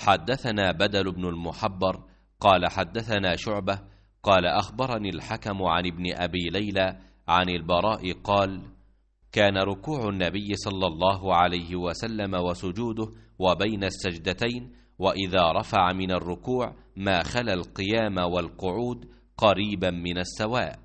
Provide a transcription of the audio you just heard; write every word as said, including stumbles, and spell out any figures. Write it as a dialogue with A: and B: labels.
A: حدثنا بدل بن المحبر قال حدثنا شعبة قال أخبرني الحكم عن ابن أبي ليلى عن البراء قال كان ركوع النبي صلى الله عليه وسلم وسجوده وبين السجدتين وإذا رفع من الركوع ما خلا القيام والقعود قريبا من السواء.